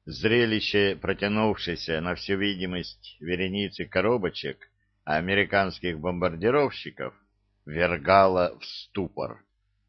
Зрелище, протянувшееся на всю видимость вереницы коробочек американских бомбардировщиков, ввергало в ступор.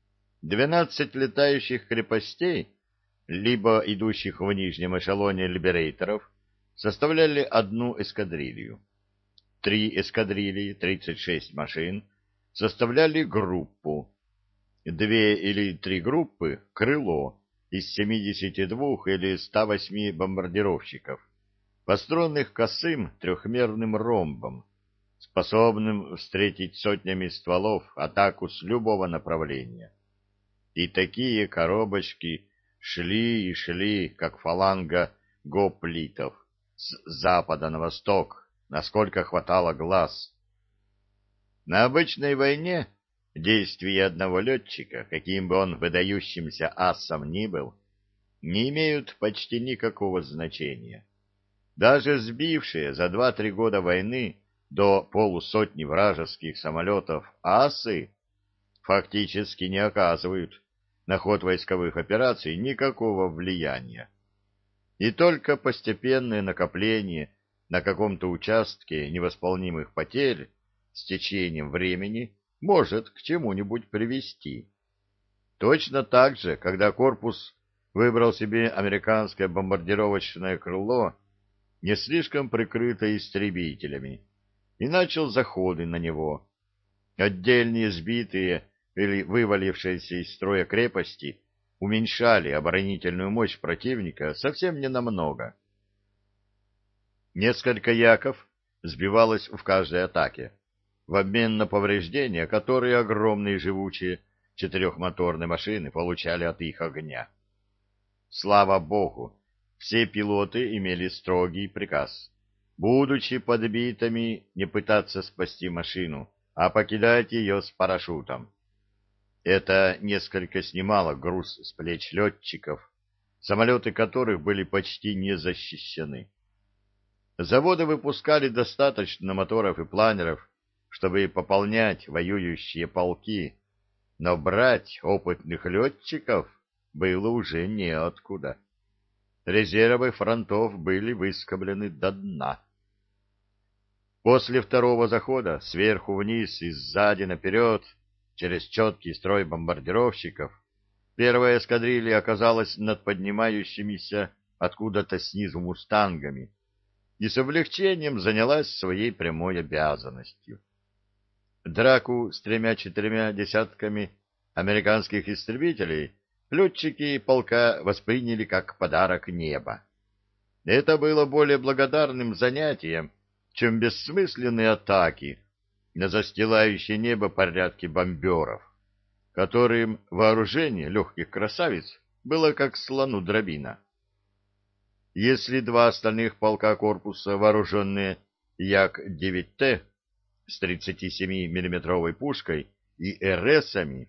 12 летающих крепостей, либо идущих в нижнем эшелоне либерейторов, составляли одну эскадрилью. 3 эскадрильи, 36 машин, составляли группу. 2 или 3 группы — крыло из 72 или 108 бомбардировщиков, построенных косым трехмерным ромбом, способным встретить сотнями стволов атаку с любого направления. И такие коробочки шли и шли, как фаланга гоплитов, с запада на восток, насколько хватало глаз. На обычной войне действия одного летчика, каким бы он выдающимся асом ни был, не имеют почти никакого значения. Даже сбившие за 2-3 года войны до полусотни вражеских самолетов асы фактически не оказывают на ход войсковых операций никакого влияния. И только постепенное накопление на каком-то участке невосполнимых потерь с течением времени может к чему-нибудь привести. Точно так же, когда корпус выбрал себе американское бомбардировочное крыло, не слишком прикрытое истребителями, и начал заходы на него. Отдельные сбитые или вывалившиеся из строя крепости уменьшали оборонительную мощь противника совсем ненамного. Несколько яков сбивалось в каждой атаке, в обмен на повреждения, которые огромные живучие четырехмоторные машины получали от их огня. Слава богу, все пилоты имели строгий приказ, будучи подбитыми, не пытаться спасти машину, а покидать ее с парашютом. Это несколько снимало груз с плеч летчиков, самолеты которых были почти не защищены. Заводы выпускали достаточно моторов и планеров, чтобы пополнять воюющие полки, но брать опытных летчиков было уже неоткуда. Резервы фронтов были выскоблены до дна. После второго захода сверху вниз и сзади наперед, через четкий строй бомбардировщиков, первая эскадрилья оказалась над поднимающимися откуда-то снизу мустангами и с облегчением занялась своей прямой обязанностью. Драку с 3-4 десятками американских истребителей летчики полка восприняли как подарок неба. Это было более благодарным занятием, чем бессмысленные атаки на застилающее небо порядки бомберов, которым вооружение легких красавиц было как слону дробина. Если 2 остальных полка корпуса, вооруженные Як-9Т с 37-миллиметровой пушкой и РСами,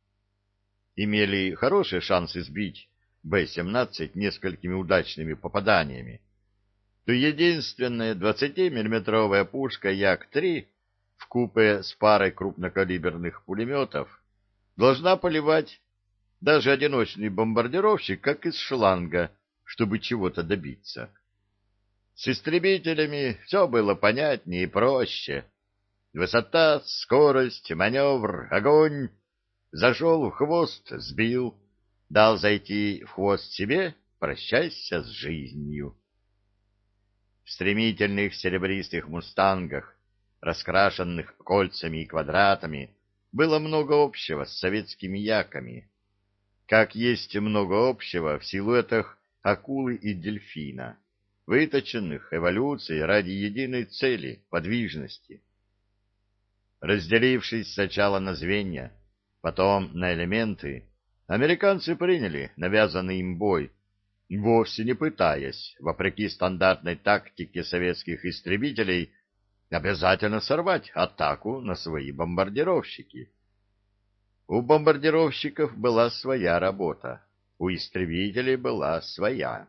имели хорошие шансы сбить Б-17 несколькими удачными попаданиями, то единственная 20-миллиметровая пушка Як-3 вкупе с парой крупнокалиберных пулеметов должна поливать даже одиночный бомбардировщик как из шланга, чтобы чего-то добиться. С истребителями все было понятнее и проще. Высота, скорость, маневр, огонь. Зашел в хвост — сбил. Дал зайти в хвост себе — прощайся с жизнью. В стремительных серебристых мустангах, раскрашенных кольцами и квадратами, было много общего с советскими яками. Как есть много общего в силуэтах акулы и дельфина, выточенных эволюцией ради единой цели — подвижности. Разделившись сначала на звенья, потом на элементы, американцы приняли навязанный им бой, вовсе не пытаясь, вопреки стандартной тактике советских истребителей, обязательно сорвать атаку на свои бомбардировщики. У бомбардировщиков была своя работа, у истребителей была своя.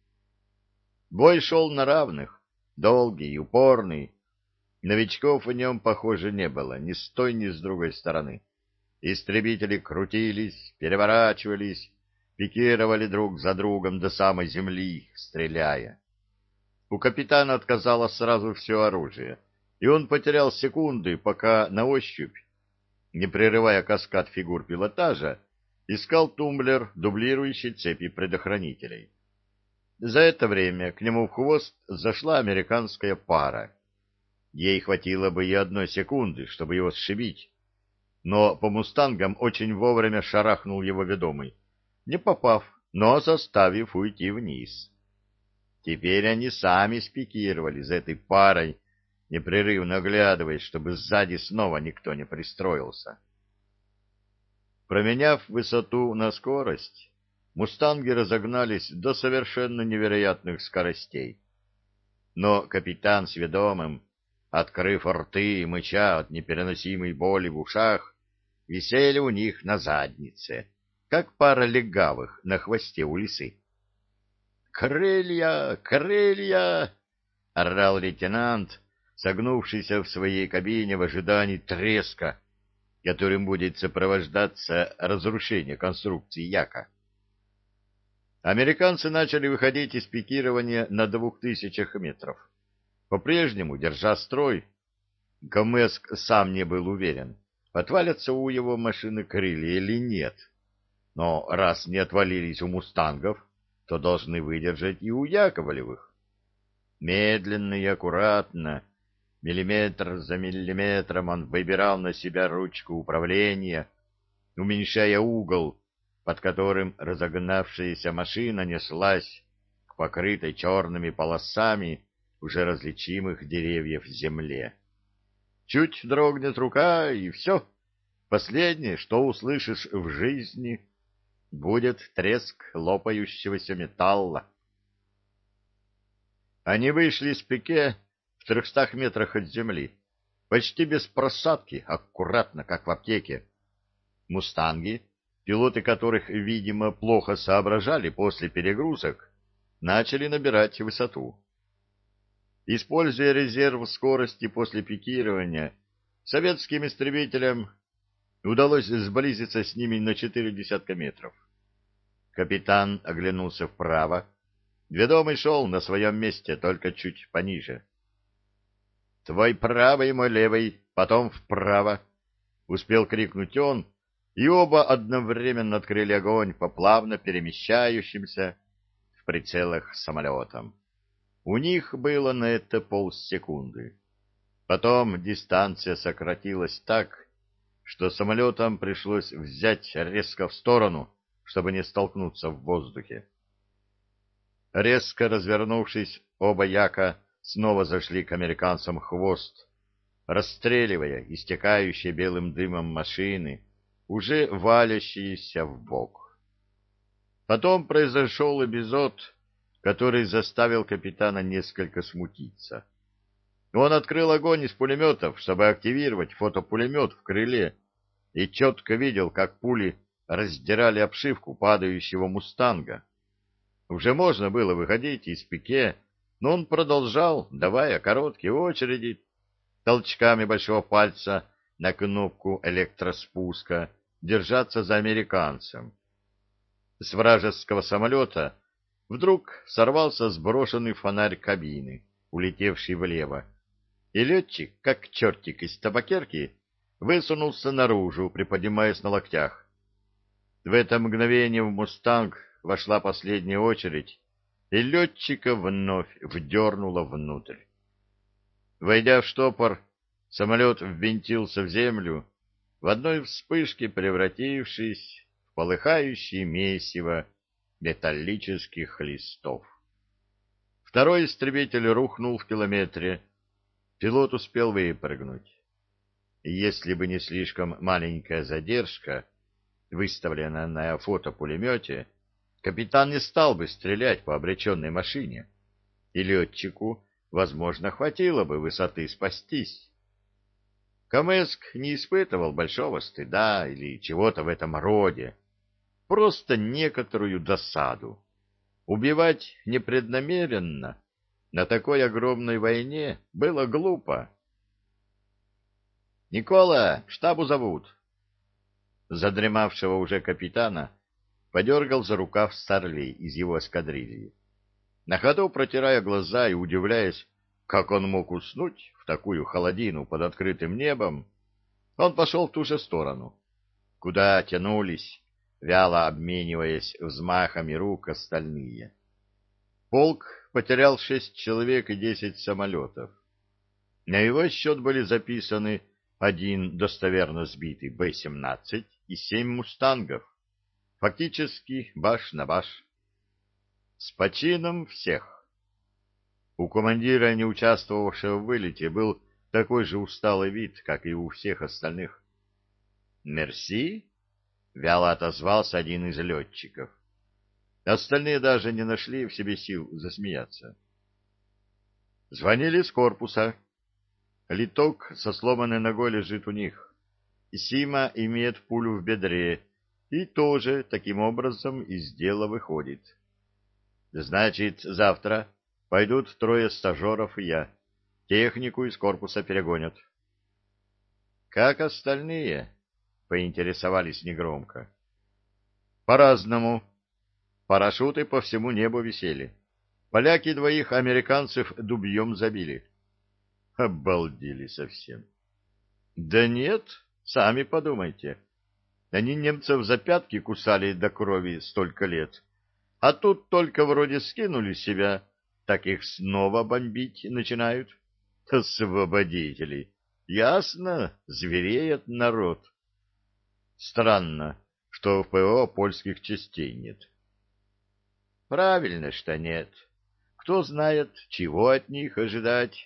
Бой шел на равных, долгий и упорный. Новичков в нем, похоже, не было ни с той, ни с другой стороны. Истребители крутились, переворачивались, пикировали друг за другом до самой земли, стреляя. У капитана отказало сразу все оружие, и он потерял секунды, пока на ощупь, не прерывая каскад фигур пилотажа, искал тумблер, дублирующий цепи предохранителей. За это время к нему в хвост зашла американская пара. Ей хватило бы и 1 секунды, чтобы его сшибить, но по мустангам очень вовремя шарахнул его ведомый, не попав, но заставив уйти вниз. Теперь они сами спикировали за этой парой, непрерывно оглядываясь, чтобы сзади снова никто не пристроился. Променяв высоту на скорость, мустанги разогнались до совершенно невероятных скоростей. Но капитан с ведомым, открыв рты и мыча от непереносимой боли в ушах, висели у них на заднице, как пара легавых на хвосте у лисы. «Крылья! Крылья!» — орал лейтенант, согнувшийся в своей кабине в ожидании треска, которым будет сопровождаться разрушение конструкции Яка. Американцы начали выходить из пикирования на 2000 метров. По-прежнему, держа строй, Гомеск сам не был уверен, отвалятся у его машины крылья или нет. Но раз не отвалились у мустангов, то должны выдержать и у Яковлевых. Медленно и аккуратно, миллиметр за миллиметром, он выбирал на себя ручку управления, уменьшая угол, под которым разогнавшаяся машина неслась к покрытой черными полосами уже различимых деревьев земле. Чуть дрогнет рука, и все. Последнее, что услышишь в жизни, будет треск лопающегося металла. Они вышли с пике в 300 метрах от земли, почти без просадки, аккуратно, как в аптеке. Мустанги, пилоты которых, видимо, плохо соображали после перегрузок, начали набирать высоту. Используя резерв скорости после пикирования, советским истребителям удалось сблизиться с ними на 0,4 метров. Капитан оглянулся вправо. Ведомый шел на своем месте, только чуть пониже. — Твой правый, мой левый, потом вправо! — успел крикнуть он, и оба одновременно открыли огонь по плавно перемещающимся в прицелах самолетам. У них было на это полсекунды. Потом дистанция сократилась так, что самолетам пришлось взять резко в сторону, чтобы не столкнуться в воздухе. Резко развернувшись, оба Яка снова зашли к американцам в хвост, расстреливая истекающие белым дымом машины, уже валящиеся вбок. Потом произошел эпизод, который заставил капитана несколько смутиться. Он открыл огонь из пулеметов, чтобы активировать фотопулемет в крыле, и четко видел, как пули раздирали обшивку падающего «Мустанга». Уже можно было выходить из пике, но он продолжал, давая короткие очереди, толчками большого пальца на кнопку электроспуска, держаться за американцем. С вражеского самолета вдруг сорвался сброшенный фонарь кабины, улетевший влево, и летчик, как чертик из табакерки, высунулся наружу, приподнимаясь на локтях. В это мгновение в «Мустанг» вошла последняя очередь, и летчика вновь вдернуло внутрь. Войдя в штопор, самолет ввинтился в землю, в одной вспышке превратившись в полыхающее месиво металлических листов. Второй истребитель рухнул в километре. Пилот успел выпрыгнуть. Если бы не слишком маленькая задержка, выставленная на фотопулемете, капитан не стал бы стрелять по обреченной машине, и летчику, возможно, хватило бы высоты спастись. Камэск не испытывал большого стыда или чего-то в этом роде, просто некоторую досаду. Убивать непреднамеренно на такой огромной войне было глупо. «Никола, штабу зовут!» Задремавшего уже капитана подергал за рукав старлей из его эскадрильи. На ходу протирая глаза и удивляясь, как он мог уснуть в такую холодину под открытым небом, он пошел в ту же сторону, куда тянулись, вяло обмениваясь взмахами рук, остальные. Полк потерял 6 человек и 10 самолетов. На его счет были записаны 1 достоверно сбитый Б-17 и 7 мустангов. Фактически баш на баш. С почином всех. У командира, не участвовавшего в вылете, был такой же усталый вид, как и у всех остальных. «Мерси?» — вяло отозвался один из летчиков. Остальные даже не нашли в себе сил засмеяться. Звонили с корпуса. Литок со сломанной ногой лежит у них. Сима имеет пулю в бедре и тоже таким образом из дела выходит. Значит, завтра пойдут 3 стажеров и я. Технику из корпуса перегонят. Как остальные? Поинтересовались негромко. По-разному. Парашюты по всему небу висели. Поляки 2 американцев дубьем забили. Обалдели совсем. Да нет, сами подумайте. Они немцев за пятки кусали до крови столько лет. А тут только вроде скинули себя, так их снова бомбить начинают. Освободители. Ясно, звереет народ. Странно, что в ПО польских частей нет. Правильно, что нет. Кто знает, чего от них ожидать.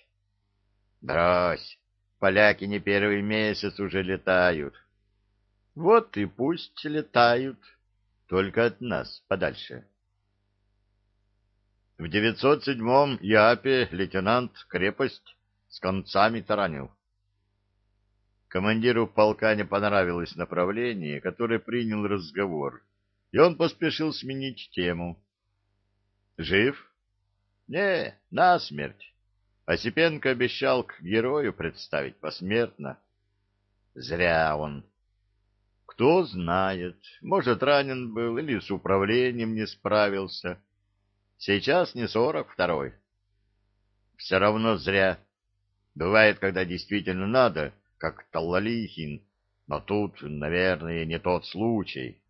Брось, поляки не первый месяц уже летают. Вот и пусть летают, только от нас подальше. В 907-м Япе лейтенант крепость с концами таранил. Командиру полка не понравилось направление, которое принял разговор, и он поспешил сменить тему. «Жив?» «Не, насмерть. Осипенко обещал к герою представить посмертно». «Зря он. Кто знает, может, ранен был или с управлением не справился. Сейчас не 42-й. Все равно зря. Бывает, когда действительно надо, как Талалихин, но тут, наверное, не тот случай».